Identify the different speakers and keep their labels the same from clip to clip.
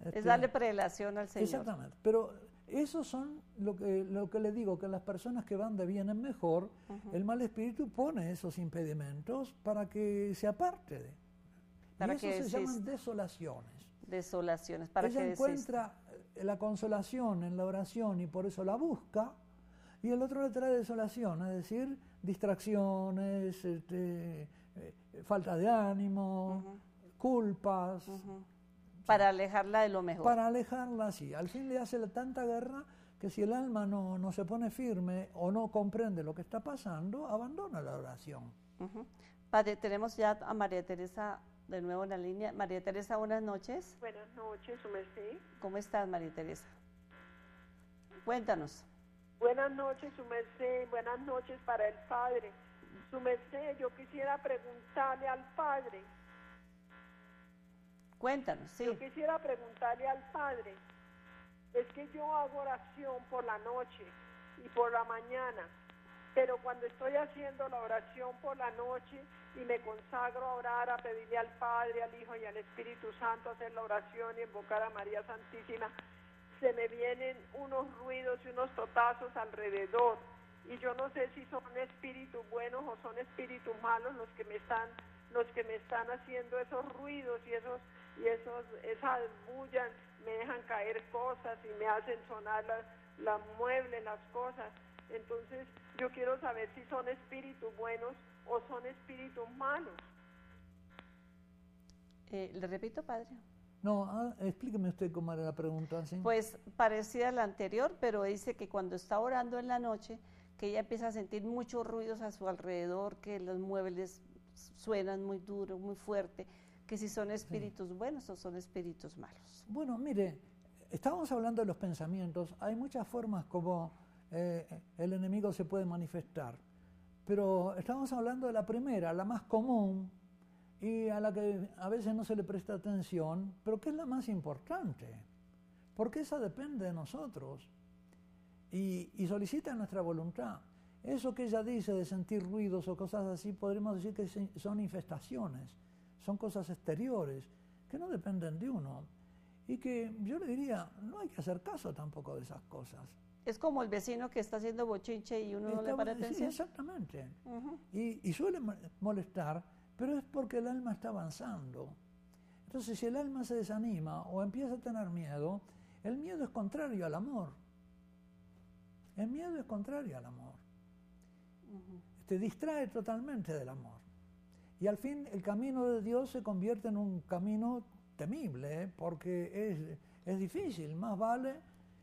Speaker 1: Es darle prelación al Señor.
Speaker 2: Exactamente, pero esos son lo que le digo, que las personas que van de bien en mejor, el mal espíritu pone esos impedimentos para que se aparte.
Speaker 1: Para
Speaker 2: y eso
Speaker 1: que
Speaker 2: se llaman desolaciones.
Speaker 1: Desolaciones, para
Speaker 2: Ella
Speaker 1: que
Speaker 2: encuentra la consolación en la oración y por eso la busca, y el otro le trae desolación, es decir, distracciones, falta de ánimo, culpas.
Speaker 1: Para alejarla de lo mejor.
Speaker 2: Para alejarla, sí. Al fin le hace tanta guerra que si el alma no se pone firme o no comprende lo que está pasando, abandona la oración.
Speaker 1: Padre, tenemos ya a María Teresa de nuevo en la línea. María Teresa, buenas noches.
Speaker 3: Buenas noches, su merced.
Speaker 1: ¿Cómo estás, María Teresa? Cuéntanos.
Speaker 3: Buenas noches, su merced. Buenas noches para el Padre. Su merced, yo quisiera preguntarle al Padre.
Speaker 1: Cuéntanos, sí.
Speaker 3: Yo quisiera preguntarle al Padre. Es que yo hago oración por la noche y por la mañana, pero cuando estoy haciendo la oración por la noche y me consagro a orar, a pedirle al Padre, al Hijo y al Espíritu Santo, a hacer la oración y invocar a María Santísima, se me vienen unos ruidos y unos totazos alrededor, y yo no sé si son espíritus buenos o son espíritus malos los que me están haciendo esos ruidos y esas bullas, me dejan caer cosas y me hacen sonar los muebles, las cosas. Entonces yo quiero saber si son espíritus buenos o son espíritus malos.
Speaker 1: ¿Le repito, Padre?
Speaker 2: No, explíqueme usted cómo era la pregunta. ¿Sí?
Speaker 1: Pues parecida a la anterior, pero dice que cuando está orando en la noche, que ella empieza a sentir muchos ruidos a su alrededor, que los muebles suenan muy duro, muy fuerte, que si son espíritus buenos o son espíritus malos.
Speaker 2: Bueno, mire, estábamos hablando de los pensamientos. Hay muchas formas como el enemigo se puede manifestar, pero estamos hablando de la primera, la más común, y a la que a veces no se le presta atención, pero que es la más importante, porque esa depende de nosotros y solicita nuestra voluntad. Eso que ella dice de sentir ruidos o cosas así, podríamos decir que son infestaciones, son cosas exteriores que no dependen de uno, y que yo le diría, no hay que hacer caso tampoco de esas cosas.
Speaker 1: Es como el vecino que está haciendo bochinche y uno no le para atención.
Speaker 2: Sí, exactamente. Y suele molestar, pero es porque el alma está avanzando. Entonces, si el alma se desanima o empieza a tener miedo, el miedo es contrario al amor. El miedo es contrario al amor. Te distrae totalmente del amor. Y al fin el camino de Dios se convierte en un camino temible, porque es difícil. Más vale,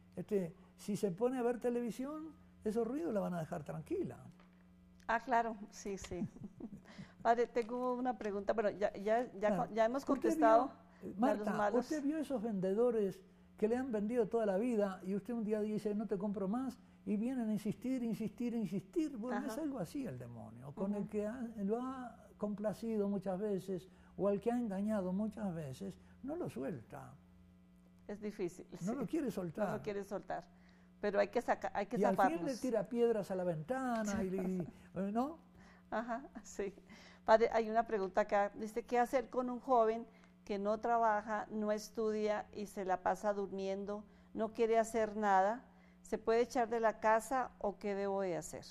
Speaker 2: si se pone a ver televisión, esos ruidos la van a dejar tranquila.
Speaker 1: Ah, claro, sí, sí. Padre, tengo una pregunta, pero ya hemos contestado.
Speaker 2: Marta, ¿usted vio esos vendedores que le han vendido toda la vida y usted un día dice, no te compro más, y vienen a insistir, insistir, insistir? Bueno, es algo así el demonio, con el que lo ha complacido muchas veces o al que ha engañado muchas veces, no lo suelta.
Speaker 1: Es difícil.
Speaker 2: No lo quiere soltar.
Speaker 1: No lo quiere soltar. Pero hay que zafarnos.
Speaker 2: Y al fin le tira piedras a la ventana, ¿no?
Speaker 1: Ajá, sí. Padre, hay una pregunta acá. Dice, ¿qué hacer con un joven que no trabaja, no estudia y se la pasa durmiendo, no quiere hacer nada? ¿Se puede echar de la casa o qué debo de hacer?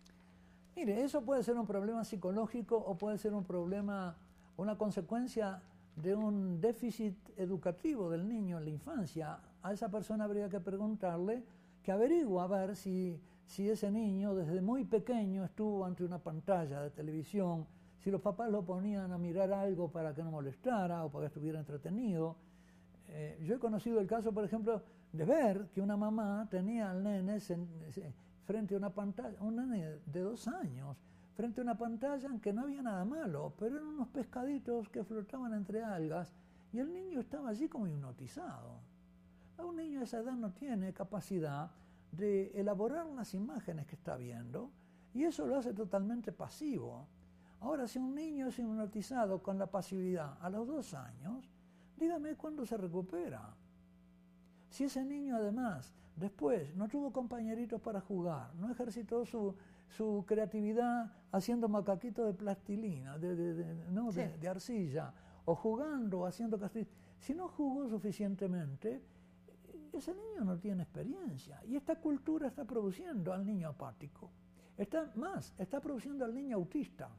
Speaker 2: Mire, eso puede ser un problema psicológico o puede ser un problema, una consecuencia de un déficit educativo del niño en la infancia. A esa persona habría que preguntarle, que averigua a ver si ese niño desde muy pequeño estuvo ante una pantalla de televisión, si los papás lo ponían a mirar algo para que no molestara o para que estuviera entretenido. Yo he conocido el caso, por ejemplo, de ver que una mamá tenía al nene frente a una pantalla, un nene de 2 años, frente a una pantalla en que no había nada malo, pero eran unos pescaditos que flotaban entre algas y el niño estaba allí como hipnotizado. Un niño de esa edad no tiene capacidad de elaborar las imágenes que está viendo y eso lo hace totalmente pasivo. Ahora, si un niño es hipnotizado con la pasividad a los 2 años, dígame cuándo se recupera. Si ese niño además después no tuvo compañeritos para jugar, no ejercitó su creatividad haciendo macaquitos de plastilina, de arcilla, o jugando, haciendo castillos, Si no jugó suficientemente, ese niño no tiene experiencia. Y esta cultura está produciendo al niño apático. Está produciendo al niño autista,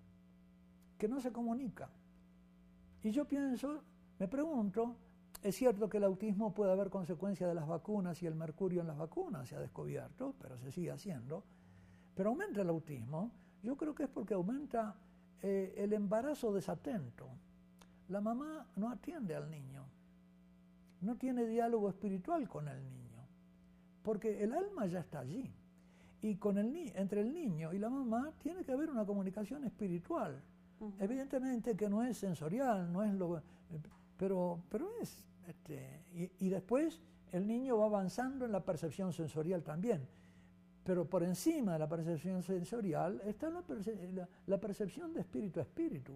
Speaker 2: que no se comunica. Y yo pienso, me pregunto, es cierto que el autismo puede haber consecuencias de las vacunas y el mercurio en las vacunas se ha descubierto, pero se sigue haciendo. Pero aumenta el autismo, yo creo que es porque aumenta el embarazo desatento. La mamá no atiende al niño, no tiene diálogo espiritual con el niño, porque el alma ya está allí. Y entre el niño y la mamá tiene que haber una comunicación espiritual. Evidentemente que no es sensorial, no es pero es. Y después el niño va avanzando en la percepción sensorial también. Pero por encima de la percepción sensorial está la percepción de espíritu a espíritu.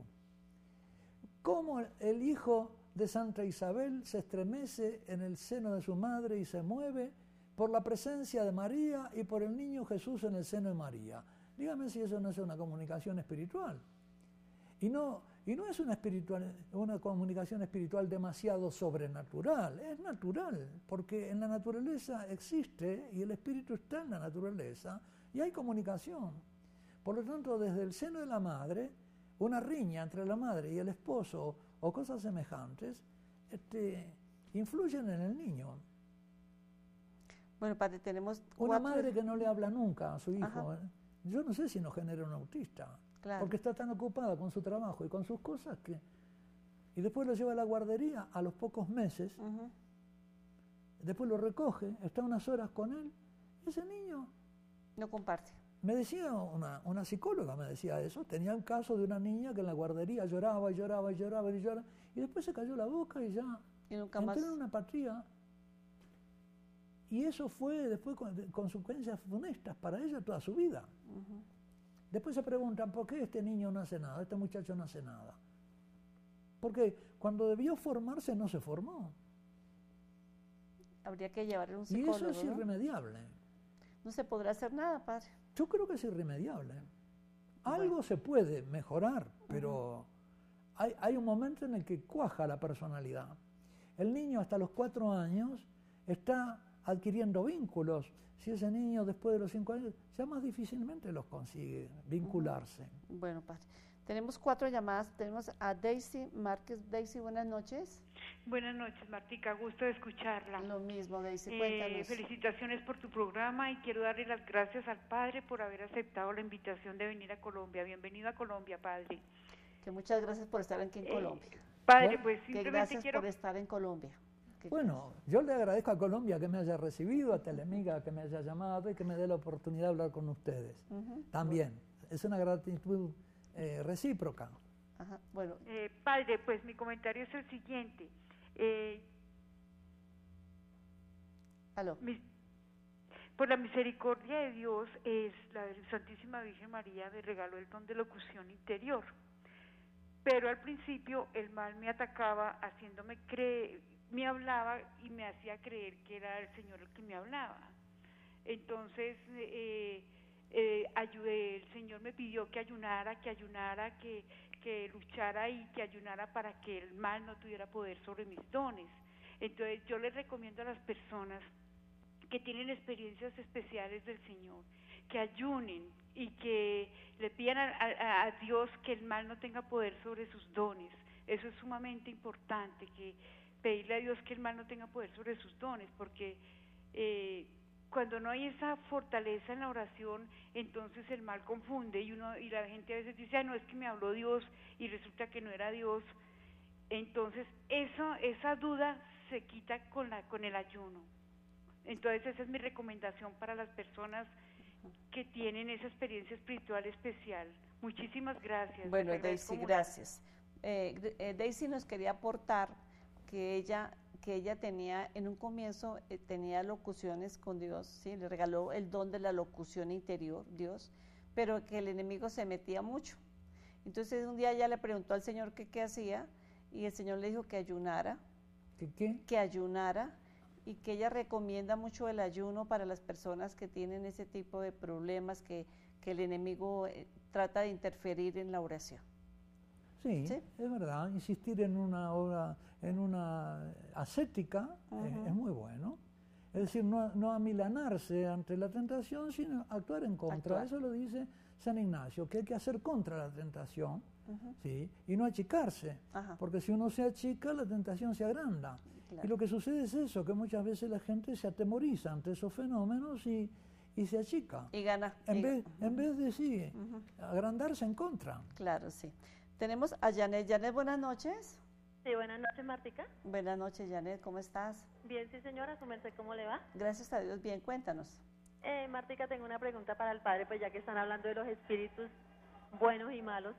Speaker 2: Cómo el hijo de Santa Isabel se estremece en el seno de su madre y se mueve por la presencia de María y por el niño Jesús en el seno de María. Dígame si eso no es una comunicación espiritual. Y no es una comunicación espiritual demasiado sobrenatural, es natural, porque en la naturaleza existe y el espíritu está en la naturaleza y hay comunicación. Por lo tanto, desde el seno de la madre, una riña entre la madre y el esposo o cosas semejantes influyen en el niño.
Speaker 1: Bueno, padre, tenemos
Speaker 2: una madre que no le habla nunca a su hijo, yo no sé si nos genera un autista. Claro. Porque está tan ocupada con su trabajo y con sus cosas que... Y después lo lleva a la guardería a los pocos meses, después lo recoge, está unas horas con él, y ese niño...
Speaker 1: No comparte.
Speaker 2: Me decía una psicóloga, me decía eso, tenía un caso de una niña que en la guardería lloraba y lloraba y lloraba y lloraba, y después se cayó la boca y ya
Speaker 1: y nunca
Speaker 2: entró
Speaker 1: más
Speaker 2: en una apatía. Y eso fue después consecuencias funestas para ella toda su vida. Después se preguntan, ¿por qué este niño no hace nada? Este muchacho no hace nada. Porque cuando debió formarse no se formó.
Speaker 1: Habría que llevarle a un psicólogo.
Speaker 2: Y eso es irremediable.
Speaker 1: No se podrá hacer nada, padre.
Speaker 2: Yo creo que es irremediable. Algo se puede mejorar, pero hay un momento en el que cuaja la personalidad. El niño hasta los 4 años está adquiriendo vínculos. Si ese niño después de los 5 años, ya más difícilmente los consigue vincularse.
Speaker 1: Bueno, padre. Tenemos 4 llamadas. Tenemos a Daisy Márquez. Daisy, buenas noches.
Speaker 4: Buenas noches, Martica. Gusto de escucharla.
Speaker 1: Lo mismo, Daisy. Cuéntanos.
Speaker 4: Felicitaciones por tu programa y quiero darle las gracias al Padre por haber aceptado la invitación de venir a Colombia. Bienvenido a Colombia, Padre.
Speaker 1: Que muchas gracias por estar aquí en Colombia.
Speaker 4: Padre,
Speaker 1: bueno,
Speaker 4: pues simplemente
Speaker 1: gracias
Speaker 4: quiero...
Speaker 1: por estar en Colombia.
Speaker 2: Bueno, yo le agradezco a Colombia que me haya recibido, a Telemiga que me haya llamado y que me dé la oportunidad de hablar con ustedes. También, es una gratitud recíproca.
Speaker 1: Bueno.
Speaker 4: Padre, pues mi comentario es el siguiente.
Speaker 1: ¿Aló?
Speaker 4: Por la misericordia de Dios, la Santísima Virgen María me regaló el don de locución interior. Pero al principio el mal me atacaba haciéndome creer, me hablaba y me hacía creer que era el Señor el que me hablaba. Entonces el Señor me pidió que ayunara, que luchara y que ayunara para que el mal no tuviera poder sobre mis dones. Entonces yo les recomiendo a las personas que tienen experiencias especiales del Señor, que ayunen y que le pidan a Dios que el mal no tenga poder sobre sus dones. Eso es sumamente importante, que pedirle a Dios que el mal no tenga poder sobre sus dones, porque cuando no hay esa fortaleza en la oración, entonces el mal confunde y la gente a veces dice, no, es que me habló Dios y resulta que no era Dios. Entonces esa duda se quita con el ayuno. Entonces esa es mi recomendación para las personas que tienen esa experiencia espiritual especial. Muchísimas gracias.
Speaker 1: Bueno, Daisy, gracias. Daisy nos quería aportar que ella tenía, en un comienzo, tenía locuciones con Dios, ¿sí? Le regaló el don de la locución interior, Dios, pero que el enemigo se metía mucho. Entonces un día ella le preguntó al Señor qué hacía, y el Señor le dijo que ayunara.
Speaker 2: ¿Qué?
Speaker 1: Que ayunara, y que ella recomienda mucho el ayuno para las personas que tienen ese tipo de problemas, que el enemigo trata de interferir en la oración.
Speaker 2: Sí,
Speaker 1: ¿Sí?
Speaker 2: es verdad. Insistir en una obra, en una ascética es muy bueno. Es decir, no amilanarse ante la tentación, sino actuar en contra.
Speaker 1: Actuar.
Speaker 2: Eso lo dice San Ignacio, que hay que hacer contra la tentación, ¿sí? Y no achicarse.
Speaker 1: Ajá.
Speaker 2: Porque si uno se achica, la tentación se agranda.
Speaker 1: Claro.
Speaker 2: Y lo que sucede es eso, que muchas veces la gente se atemoriza ante esos fenómenos y se achica.
Speaker 1: Y gana.
Speaker 2: En vez de, sí, agrandarse en contra.
Speaker 1: Claro, sí. Tenemos a Janet. Janet, buenas noches.
Speaker 5: Sí, buenas noches, Martica.
Speaker 1: Buenas noches, Janet, ¿cómo estás?
Speaker 5: Bien, sí, señora, su merced, ¿cómo le va?
Speaker 1: Gracias a Dios, bien, cuéntanos.
Speaker 5: Martica, tengo una pregunta para el padre, pues ya que están hablando de los espíritus buenos y malos.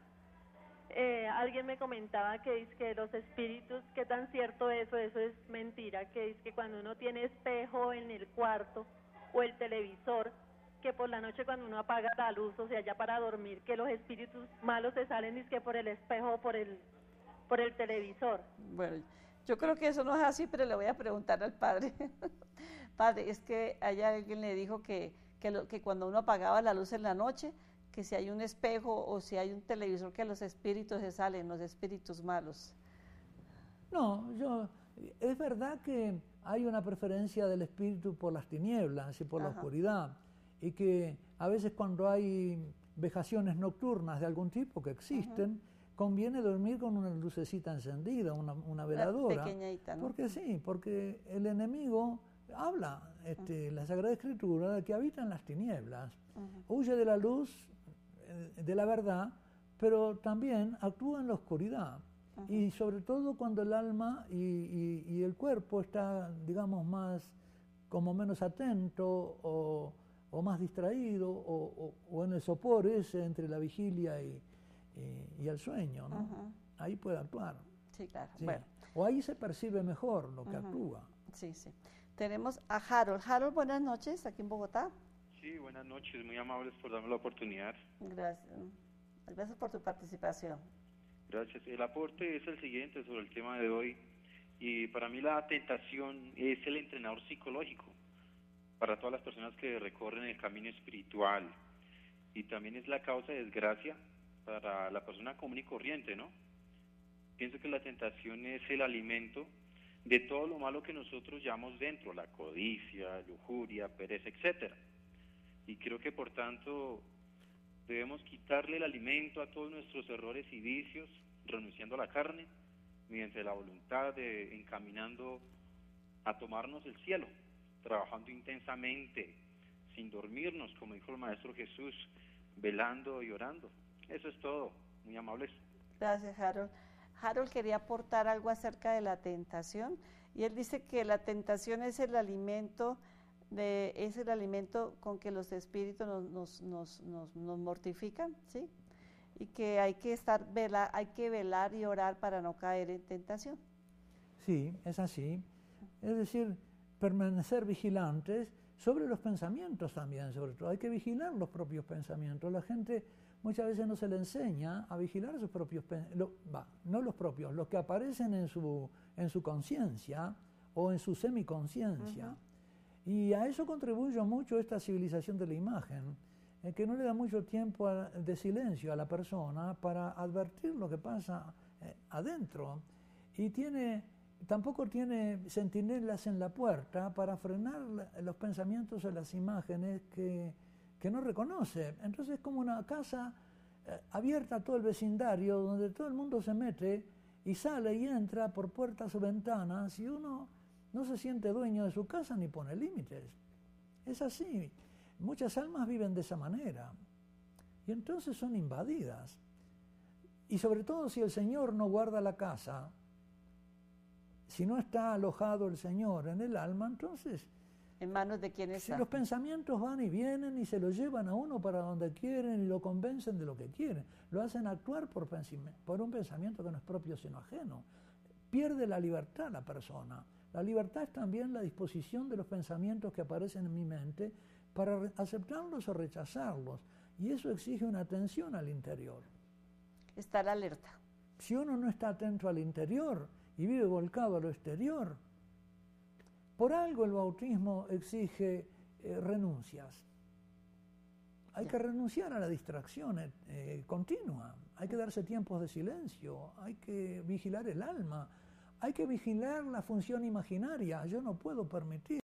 Speaker 5: Alguien me comentaba que es que los espíritus, qué tan cierto eso es mentira, que es que cuando uno tiene espejo en el cuarto o el televisor, que por la noche cuando uno apaga la luz, o sea, ya para dormir, que los espíritus malos se salen es que por el espejo o por el televisor.
Speaker 1: Bueno, yo creo que eso no es así, pero le voy a preguntar al padre. Padre, es que allá alguien le dijo que cuando uno apagaba la luz en la noche, que si hay un espejo o si hay un televisor, que los espíritus se salen, los espíritus malos.
Speaker 2: No, es verdad que hay una preferencia del espíritu por las tinieblas y por la oscuridad, y que a veces cuando hay vejaciones nocturnas de algún tipo que existen, conviene dormir con una lucecita encendida, una veladora.
Speaker 1: Pequeñita, ¿no?
Speaker 2: Porque sí, porque el enemigo habla, la Sagrada Escritura, de que habita en las tinieblas, huye de la luz, de la verdad, pero también actúa en la oscuridad. Y sobre todo cuando el alma y el cuerpo está, digamos, como menos atento o más distraído, o en el sopor ese entre la vigilia y el sueño, ¿no? Ahí puede actuar.
Speaker 1: Sí, claro.
Speaker 2: Sí.
Speaker 1: Bueno.
Speaker 2: O ahí se percibe mejor lo que actúa.
Speaker 1: Sí, sí. Tenemos a Harold. Harold, buenas noches, aquí en Bogotá.
Speaker 6: Sí, buenas noches, muy amables por darme la oportunidad.
Speaker 1: Gracias. Gracias por tu participación.
Speaker 6: Gracias. El aporte es el siguiente sobre el tema de hoy. Y para mí la tentación es el entrenador psicológico para todas las personas que recorren el camino espiritual. Y también es la causa de desgracia para la persona común y corriente, ¿no? Pienso que la tentación es el alimento de todo lo malo que nosotros llevamos dentro, la codicia, lujuria, pereza, etcétera. Y creo que por tanto debemos quitarle el alimento a todos nuestros errores y vicios, renunciando a la carne, mediante la voluntad de encaminando a tomarnos el cielo, trabajando intensamente, sin dormirnos, como dijo el Maestro Jesús, velando y orando. Eso es todo, muy amables.
Speaker 1: Gracias, Harold. Harold quería aportar algo acerca de la tentación, y él dice que la tentación es el alimento con que los espíritus nos mortifican, ¿sí? Y que hay que velar y orar para no caer en tentación.
Speaker 2: Sí, es así. Es decir, permanecer vigilantes sobre los pensamientos también, sobre todo. Hay que vigilar los propios pensamientos. La gente muchas veces no se le enseña a vigilar sus propios pensamientos, no los propios, los que aparecen en su conciencia o en su semiconsciencia. Y a eso contribuye mucho esta civilización de la imagen, que no le da mucho tiempo de silencio a la persona para advertir lo que pasa adentro. Y tampoco tiene centinelas en la puerta para frenar los pensamientos o las imágenes que no reconoce. Entonces es como una casa abierta a todo el vecindario, donde todo el mundo se mete y sale y entra por puertas o ventanas, y uno no se siente dueño de su casa ni pone límites. Es así. Muchas almas viven de esa manera. Y entonces son invadidas. Y sobre todo si el Señor no guarda la casa, si no está alojado el Señor en el alma, entonces...
Speaker 1: ¿En manos de quién está?
Speaker 2: Si los pensamientos van y vienen y se lo llevan a uno para donde quieren y lo convencen de lo que quieren. Lo hacen actuar por un pensamiento que no es propio sino ajeno. Pierde la libertad la persona. La libertad es también la disposición de los pensamientos que aparecen en mi mente para aceptarlos o rechazarlos. Y eso exige una atención al interior.
Speaker 1: Estar alerta.
Speaker 2: Si uno no está atento al interior y vive volcado a lo exterior, por algo el bautismo exige renuncias. Hay que renunciar a la distracción continua. hay que darse tiempos de silencio, hay que vigilar el alma, hay que vigilar la función imaginaria. Yo no puedo permitir